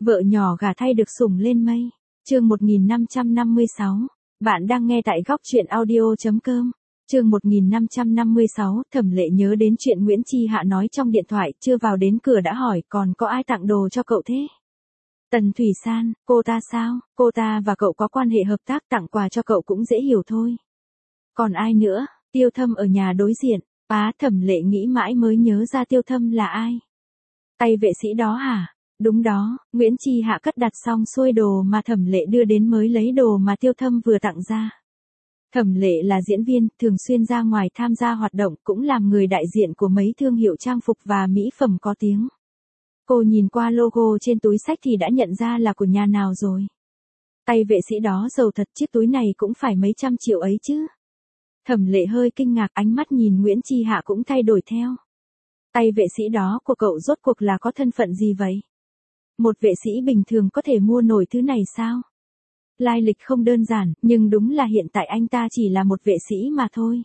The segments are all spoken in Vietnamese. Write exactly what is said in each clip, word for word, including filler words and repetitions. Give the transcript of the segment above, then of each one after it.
Vợ nhỏ gả thay được sủng lên mây. Chương một nghìn năm trăm năm mươi sáu. Bạn đang nghe tại góc truyện audio.com. Chương một nghìn năm trăm năm mươi sáu, Thẩm Lệ nhớ đến chuyện Nguyễn Chi Hạ nói trong điện thoại, chưa vào đến cửa đã hỏi còn có ai tặng đồ cho cậu thế? Tần Thủy San, cô ta sao? Cô ta và cậu có quan hệ hợp tác, tặng quà cho cậu cũng dễ hiểu thôi. Còn ai nữa? Tiêu Thâm ở nhà đối diện. Á, Thẩm Lệ nghĩ mãi mới nhớ ra Tiêu Thâm là ai. Tay vệ sĩ đó hả? Đúng đó, Nguyễn Chi Hạ cất đặt xong xuôi đồ mà Thẩm Lệ đưa đến mới lấy đồ mà Tiêu Thâm vừa tặng ra. Thẩm Lệ là diễn viên, thường xuyên ra ngoài tham gia hoạt động, cũng làm người đại diện của mấy thương hiệu trang phục và mỹ phẩm có tiếng. Cô nhìn qua logo trên túi xách thì đã nhận ra là của nhà nào rồi. Tay vệ sĩ đó giàu thật, chiếc túi này cũng phải mấy trăm triệu ấy chứ. Thẩm Lệ hơi kinh ngạc, ánh mắt nhìn Nguyễn Chi Hạ cũng thay đổi theo. Tay vệ sĩ đó của cậu rốt cuộc là có thân phận gì vậy? Một vệ sĩ bình thường có thể mua nổi thứ này sao? Lai lịch không đơn giản, nhưng đúng là hiện tại anh ta chỉ là một vệ sĩ mà thôi.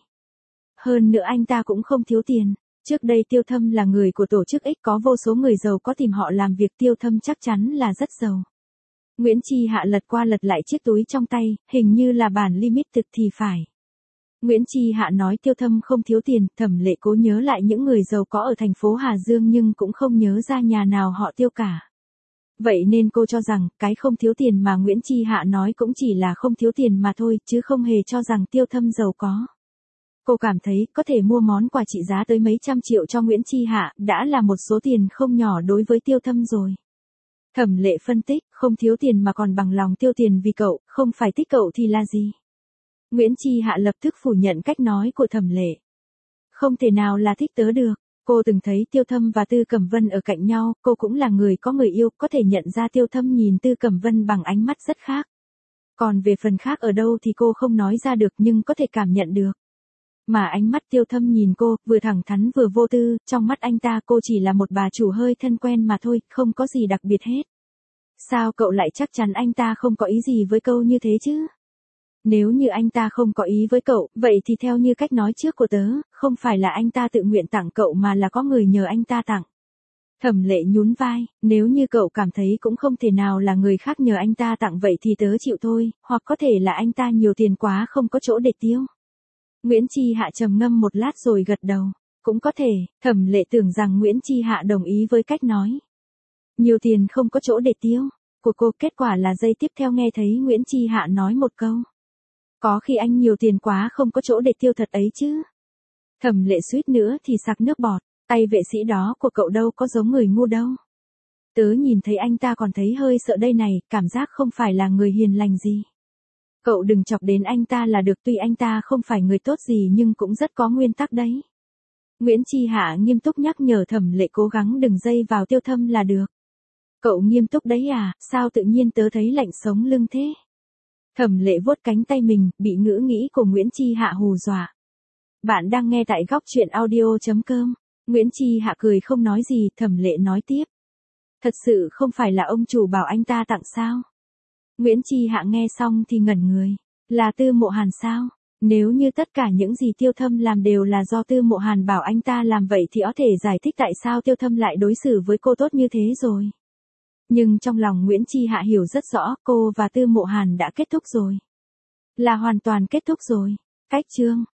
Hơn nữa anh ta cũng không thiếu tiền. Trước đây Tiêu Thâm là người của tổ chức X, có vô số người giàu có tìm họ làm việc, Tiêu Thâm chắc chắn là rất giàu. Nguyễn Chi Hạ lật qua lật lại chiếc túi trong tay, hình như là bản limited thì phải. Nguyễn Chi Hạ nói Tiêu Thâm không thiếu tiền, Thẩm Lệ cố nhớ lại những người giàu có ở thành phố Hà Dương nhưng cũng không nhớ ra nhà nào họ Tiêu cả. Vậy nên cô cho rằng, cái không thiếu tiền mà Nguyễn Chi Hạ nói cũng chỉ là không thiếu tiền mà thôi, chứ không hề cho rằng Tiêu Thâm giàu có. Cô cảm thấy, có thể mua món quà trị giá tới mấy trăm triệu cho Nguyễn Chi Hạ, đã là một số tiền không nhỏ đối với Tiêu Thâm rồi. Thẩm Lệ phân tích, không thiếu tiền mà còn bằng lòng tiêu tiền vì cậu, không phải thích cậu thì là gì? Nguyễn Chi Hạ lập tức phủ nhận cách nói của Thẩm Lệ. Không thể nào là thích tớ được. Cô từng thấy Tiêu Thâm và Tư Cẩm Vân ở cạnh nhau, cô cũng là người có người yêu, có thể nhận ra Tiêu Thâm nhìn Tư Cẩm Vân bằng ánh mắt rất khác. Còn về phần khác ở đâu thì cô không nói ra được nhưng có thể cảm nhận được. Mà ánh mắt Tiêu Thâm nhìn cô, vừa thẳng thắn vừa vô tư, trong mắt anh ta cô chỉ là một bà chủ hơi thân quen mà thôi, không có gì đặc biệt hết. Sao cậu lại chắc chắn anh ta không có ý gì với câu như thế chứ? Nếu như anh ta không có ý với cậu, vậy thì theo như cách nói trước của tớ, không phải là anh ta tự nguyện tặng cậu mà là có người nhờ anh ta tặng. Thẩm Lệ nhún vai, nếu như cậu cảm thấy cũng không thể nào là người khác nhờ anh ta tặng vậy thì tớ chịu thôi, hoặc có thể là anh ta nhiều tiền quá không có chỗ để tiêu. Nguyễn Chi Hạ trầm ngâm một lát rồi gật đầu, cũng có thể. Thẩm Lệ tưởng rằng Nguyễn Chi Hạ đồng ý với cách nói. Nhiều tiền không có chỗ để tiêu của cô, kết quả là giây tiếp theo nghe thấy Nguyễn Chi Hạ nói một câu. Có khi anh nhiều tiền quá không có chỗ để tiêu thật ấy chứ. Thẩm Lệ suýt nữa thì sặc nước bọt, tay vệ sĩ đó của cậu đâu có giống người ngu đâu. Tớ nhìn thấy anh ta còn thấy hơi sợ đây này, cảm giác không phải là người hiền lành gì. Cậu đừng chọc đến anh ta là được, tuy anh ta không phải người tốt gì nhưng cũng rất có nguyên tắc đấy. Nguyễn Chi Hạ nghiêm túc nhắc nhở Thẩm Lệ cố gắng đừng dây vào Tiêu Thâm là được. Cậu nghiêm túc đấy à, sao tự nhiên tớ thấy lạnh sống lưng thế? Thẩm Lệ vuốt cánh tay mình, bị ngữ nghĩ của Nguyễn Chi Hạ hù dọa. Bạn đang nghe tại góc truyện audio.com. Nguyễn Chi Hạ cười không nói gì, Thẩm Lệ nói tiếp. Thật sự không phải là ông chủ bảo anh ta tặng sao? Nguyễn Chi Hạ nghe xong thì ngẩn người. Là Tư Mộ Hàn sao? Nếu như tất cả những gì Tiêu Thâm làm đều là do Tư Mộ Hàn bảo anh ta làm vậy thì có thể giải thích tại sao Tiêu Thâm lại đối xử với cô tốt như thế rồi. Nhưng trong lòng Nguyễn Chi Hạ hiểu rất rõ, cô và Tư Mộ Hàn đã kết thúc rồi. Là hoàn toàn kết thúc rồi. Cách chương.